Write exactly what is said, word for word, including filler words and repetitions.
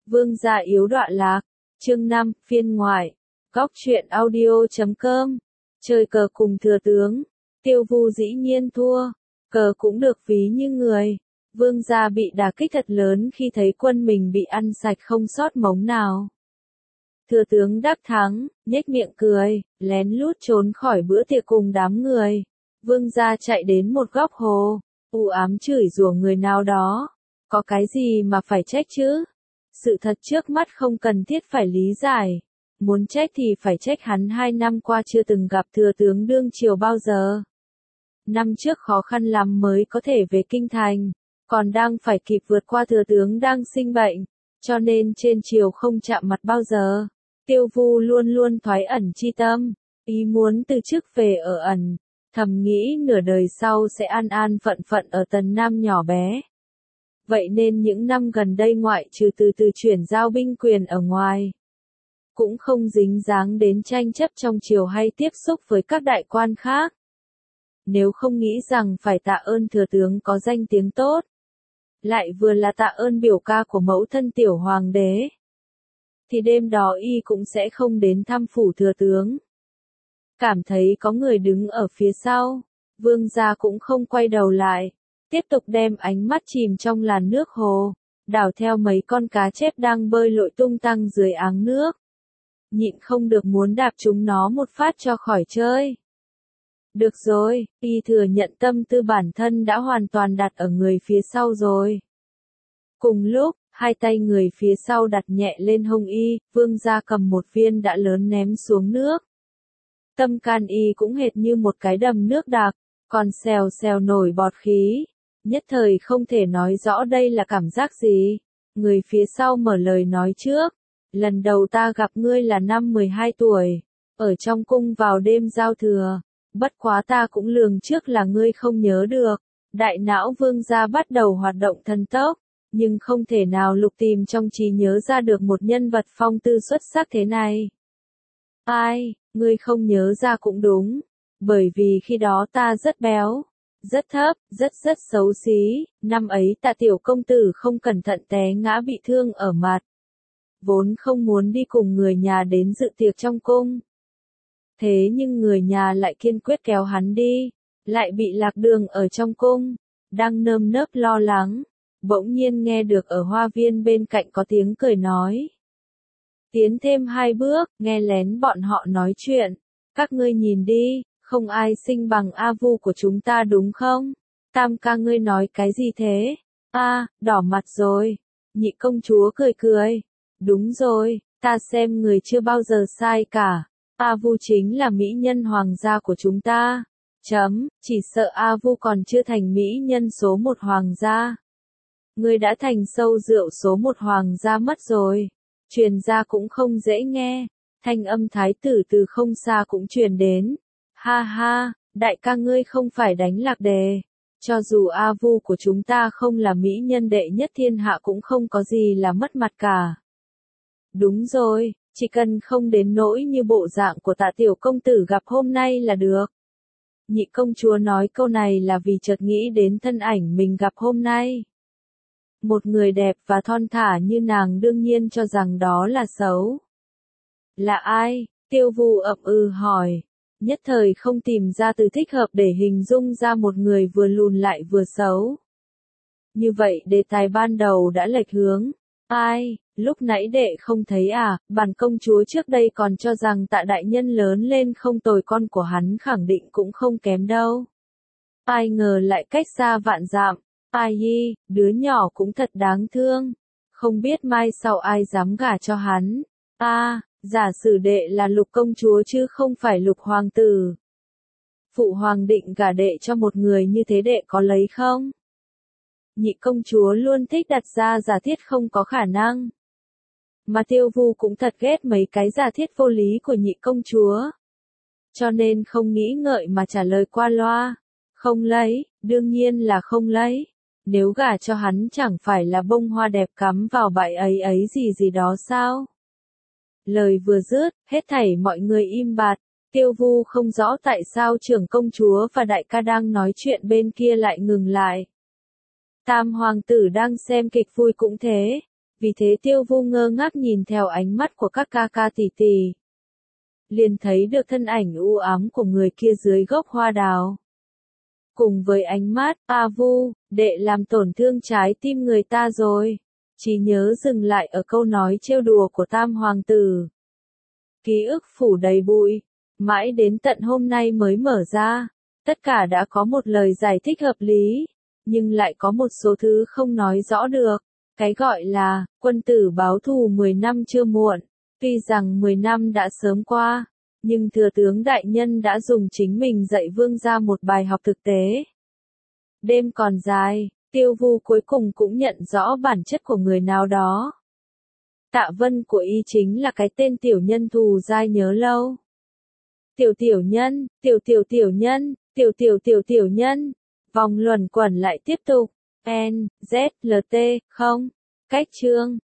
Vương gia yếu đọa lạc, chương năm, phiên ngoại, góc truyện audio chấm com, chơi cờ cùng thừa tướng, Tiêu Vu dĩ nhiên thua, cờ cũng được ví như người, vương gia bị đả kích thật lớn khi thấy quân mình bị ăn sạch không sót mống nào. Thừa tướng đắc thắng, nhếch miệng cười, lén lút trốn khỏi bữa tiệc cùng đám người, vương gia chạy đến một góc hồ, u ám chửi rủa người nào đó, có cái gì mà phải trách chứ? Sự thật trước mắt không cần thiết phải lý giải. Muốn trách thì phải trách hắn hai năm qua chưa từng gặp thừa tướng đương triều bao giờ. Năm trước khó khăn lắm mới có thể về kinh thành, còn đang phải kịp vượt qua thừa tướng đang sinh bệnh, cho nên trên triều không chạm mặt bao giờ. Tiêu Vu luôn luôn thoái ẩn chi tâm, ý muốn từ chức về ở ẩn, thầm nghĩ nửa đời sau sẽ an an phận phận ở Tần Nam nhỏ bé. Vậy nên những năm gần đây ngoại trừ từ từ chuyển giao binh quyền ở ngoài, cũng không dính dáng đến tranh chấp trong triều hay tiếp xúc với các đại quan khác. Nếu không nghĩ rằng phải tạ ơn thừa tướng có danh tiếng tốt, lại vừa là tạ ơn biểu ca của mẫu thân tiểu hoàng đế, thì đêm đó y cũng sẽ không đến thăm phủ thừa tướng. Cảm thấy có người đứng ở phía sau, vương gia cũng không quay đầu lại, tiếp tục đem ánh mắt chìm trong làn nước hồ, đảo theo mấy con cá chép đang bơi lội tung tăng dưới áng nước. Nhịn không được muốn đạp chúng nó một phát cho khỏi chơi. Được rồi, y thừa nhận tâm tư bản thân đã hoàn toàn đặt ở người phía sau rồi. Cùng lúc, hai tay người phía sau đặt nhẹ lên hông y, vương gia cầm một viên đã lớn ném xuống nước. Tâm can y cũng hệt như một cái đầm nước đặc, còn xèo xèo nổi bọt khí. Nhất thời không thể nói rõ đây là cảm giác gì. Người phía sau mở lời nói trước. Lần đầu ta gặp ngươi là năm mười hai tuổi, ở trong cung vào đêm giao thừa. Bất quá ta cũng lường trước là ngươi không nhớ được. Đại não vương gia bắt đầu hoạt động thần tốc, nhưng không thể nào lục tìm trong trí nhớ ra được một nhân vật phong tư xuất sắc thế này. Ai, ngươi không nhớ ra cũng đúng, bởi vì khi đó ta rất béo, rất thấp, rất rất xấu xí, năm ấy Tạ tiểu công tử không cẩn thận té ngã bị thương ở mặt. Vốn không muốn đi cùng người nhà đến dự tiệc trong cung. Thế nhưng người nhà lại kiên quyết kéo hắn đi, lại bị lạc đường ở trong cung, đang nơm nớp lo lắng, bỗng nhiên nghe được ở hoa viên bên cạnh có tiếng cười nói. Tiến thêm hai bước, nghe lén bọn họ nói chuyện, các ngươi nhìn đi, không ai xinh bằng A Vu của chúng ta đúng không? Tam ca ngươi nói cái gì thế? A, đỏ mặt rồi. Nhị công chúa cười cười. Đúng rồi, ta xem người chưa bao giờ sai cả. A Vu chính là mỹ nhân hoàng gia của chúng ta. Chấm, chỉ sợ A Vu còn chưa thành mỹ nhân số một hoàng gia. Ngươi đã thành sâu rượu số một hoàng gia mất rồi. Truyền ra cũng không dễ nghe. Thanh âm thái tử từ không xa cũng truyền đến. Ha ha, đại ca ngươi không phải đánh lạc đề. Cho dù A Vu của chúng ta không là mỹ nhân đệ nhất thiên hạ cũng không có gì là mất mặt cả. Đúng rồi, chỉ cần không đến nỗi như bộ dạng của Tạ tiểu công tử gặp hôm nay là được. Nhị công chúa nói câu này là vì chợt nghĩ đến thân ảnh mình gặp hôm nay. Một người đẹp và thon thả như nàng đương nhiên cho rằng đó là xấu. Là ai? Tiêu Vu ậm ừ hỏi. Nhất thời không tìm ra từ thích hợp để hình dung ra một người vừa lùn lại vừa xấu. Như vậy đề tài ban đầu đã lệch hướng. Ai, lúc nãy đệ không thấy à, bản công chúa trước đây còn cho rằng Tạ đại nhân lớn lên không tồi, con của hắn khẳng định cũng không kém đâu. Ai ngờ lại cách xa vạn dặm. Ai yi, đứa nhỏ cũng thật đáng thương. Không biết mai sau ai dám gả cho hắn. A, à, giả sử đệ là Lục công chúa chứ không phải Lục hoàng tử. Phụ hoàng định gả đệ cho một người như thế đệ có lấy không? Nhị công chúa luôn thích đặt ra giả thiết không có khả năng. Mà Tiêu Vu cũng thật ghét mấy cái giả thiết vô lý của nhị công chúa. Cho nên không nghĩ ngợi mà trả lời qua loa. Không lấy, đương nhiên là không lấy. Nếu gả cho hắn chẳng phải là bông hoa đẹp cắm vào bãi ấy ấy gì gì đó sao? Lời vừa dứt, hết thảy mọi người im bặt. Tiêu Vu không rõ tại sao trưởng công chúa và đại ca đang nói chuyện bên kia lại ngừng lại. Tam hoàng tử đang xem kịch vui cũng thế. Vì thế Tiêu Vu ngơ ngác nhìn theo ánh mắt của các ca ca tỷ tỷ. Liền thấy được thân ảnh u ám của người kia dưới gốc hoa đào. Cùng với ánh mắt, A Vu, đệ làm tổn thương trái tim người ta rồi. Chỉ nhớ dừng lại ở câu nói trêu đùa của Tam Hoàng tử. Ký ức phủ đầy bụi, mãi đến tận hôm nay mới mở ra. Tất cả đã có một lời giải thích hợp lý, nhưng lại có một số thứ không nói rõ được. Cái gọi là, quân tử báo thù mười năm chưa muộn. Tuy rằng mười năm đã sớm qua, nhưng thừa tướng đại nhân đã dùng chính mình dạy vương gia một bài học thực tế. Đêm còn dài, Tiêu Vu cuối cùng cũng nhận rõ bản chất của người nào đó. Tạ Vân của y chính là cái tên tiểu nhân thù dai nhớ lâu. Tiểu tiểu nhân, tiểu tiểu tiểu nhân, tiểu tiểu tiểu tiểu nhân. Vòng luẩn quẩn lại tiếp tục. N, Z, L, T, không. Cách chương.